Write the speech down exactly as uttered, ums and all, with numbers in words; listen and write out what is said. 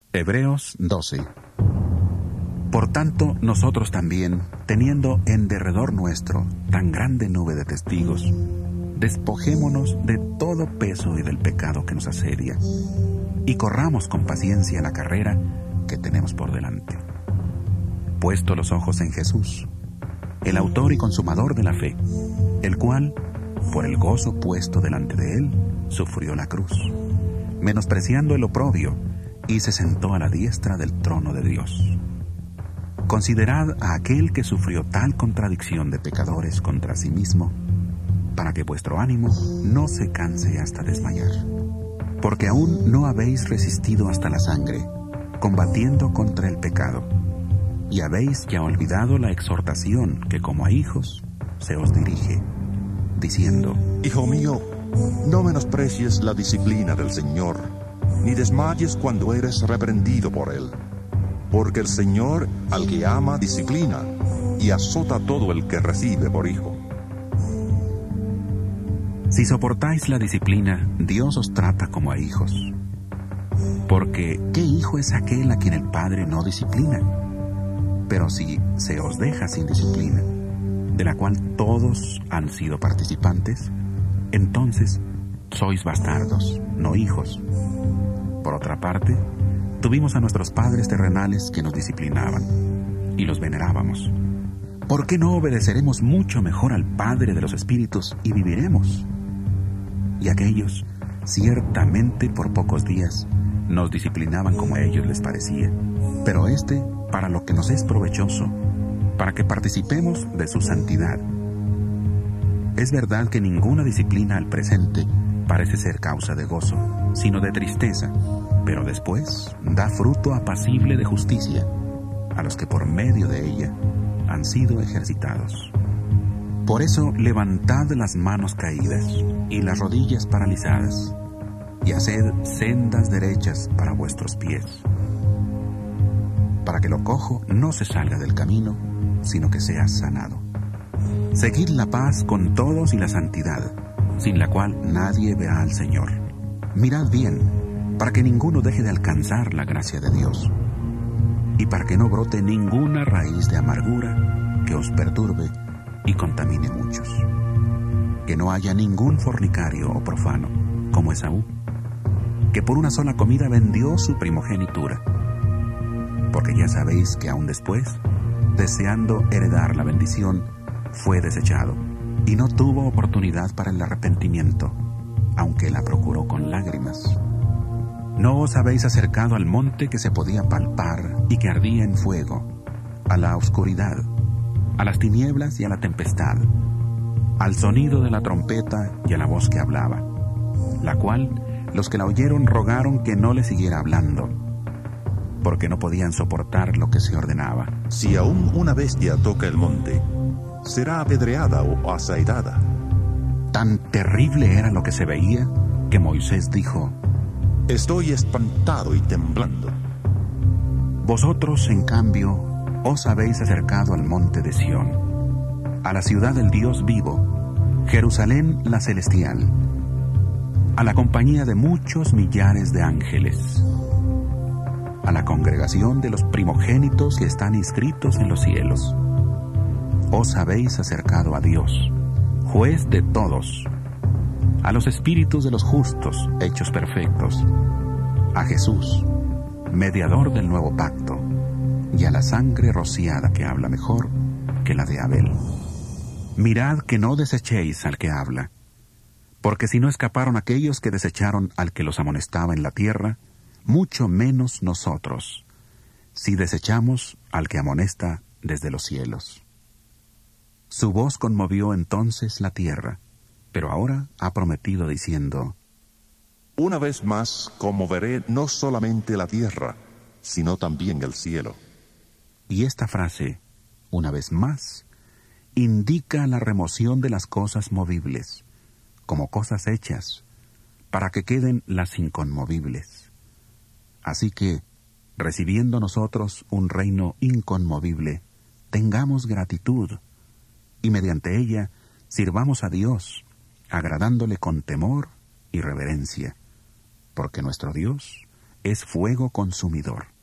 Hebreos doce. Por tanto, nosotros también, teniendo en derredor nuestro tan grande nube de testigos, despojémonos de todo peso y del pecado que nos asedia, y corramos con paciencia la carrera que tenemos por delante. Puesto los ojos en Jesús, el autor y consumador de la fe, el cual, por el gozo puesto delante de él, sufrió la cruz, menospreciando el oprobio, y se sentó a la diestra del trono de Dios. Considerad a aquel que sufrió tal contradicción de pecadores contra sí mismo, para que vuestro ánimo no se canse hasta desmayar. Porque aún no habéis resistido hasta la sangre, combatiendo contra el pecado, y habéis ya olvidado la exhortación que como a hijos se os dirige, diciendo: Hijo mío, no menosprecies la disciplina del Señor, ni desmayes cuando eres reprendido por Él. Porque el Señor al que ama disciplina, y azota a todo el que recibe por hijo. Si soportáis la disciplina, Dios os trata como a hijos. Porque, ¿qué hijo es aquel a quien el Padre no disciplina? Pero si se os deja sin disciplina, de la cual todos han sido participantes, entonces sois bastardos, no hijos. Por otra parte, tuvimos a nuestros padres terrenales que nos disciplinaban, y los venerábamos. ¿Por qué no obedeceremos mucho mejor al Padre de los Espíritus y viviremos? Y aquellos, ciertamente por pocos días, nos disciplinaban como a ellos les parecía, pero éste para lo que nos es provechoso, para que participemos de su santidad. Es verdad que ninguna disciplina al presente parece ser causa de gozo, sino de tristeza, pero después da fruto apacible de justicia a los que por medio de ella han sido ejercitados. Por eso levantad las manos caídas y las rodillas paralizadas, y haced sendas derechas para vuestros pies, para que lo cojo no se salga del camino, sino que sea sanado. Seguid la paz con todos y la santidad, sin la cual nadie verá al Señor. Mirad bien, para que ninguno deje de alcanzar la gracia de Dios, y para que no brote ninguna raíz de amargura que os perturbe y contamine muchos. Que no haya ningún fornicario o profano, como Esaú, que por una sola comida vendió su primogenitura. Porque ya sabéis que aún después, deseando heredar la bendición, fue desechado, y no tuvo oportunidad para el arrepentimiento, aunque la procuró con lágrimas. ¿No os habéis acercado al monte que se podía palpar y que ardía en fuego, a la oscuridad, a las tinieblas y a la tempestad, al sonido de la trompeta y a la voz que hablaba, la cual los que la oyeron rogaron que no le siguiera hablando, porque no podían soportar lo que se ordenaba? Si aún una bestia toca el monte, será apedreada o asaetada. Tan terrible era lo que se veía que Moisés dijo: Estoy espantado y temblando. Vosotros, en cambio, os habéis acercado al monte de Sión, a la ciudad del Dios vivo, Jerusalén la celestial, a la compañía de muchos millares de ángeles, a la congregación de los primogénitos que están inscritos en los cielos. Os habéis acercado a Dios, juez de todos, a los espíritus de los justos hechos perfectos, a Jesús, mediador del nuevo pacto, y a la sangre rociada que habla mejor que la de Abel. Mirad que no desechéis al que habla, porque si no escaparon aquellos que desecharon al que los amonestaba en la tierra, mucho menos nosotros, si desechamos al que amonesta desde los cielos. Su voz conmovió entonces la tierra, pero ahora ha prometido diciendo: Una vez más conmoveré no solamente la tierra, sino también el cielo. Y esta frase, una vez más, indica la remoción de las cosas movibles, como cosas hechas, para que queden las inconmovibles. Así que, recibiendo nosotros un reino inconmovible, tengamos gratitud, y mediante ella sirvamos a Dios, agradándole con temor y reverencia, porque nuestro Dios es fuego consumidor.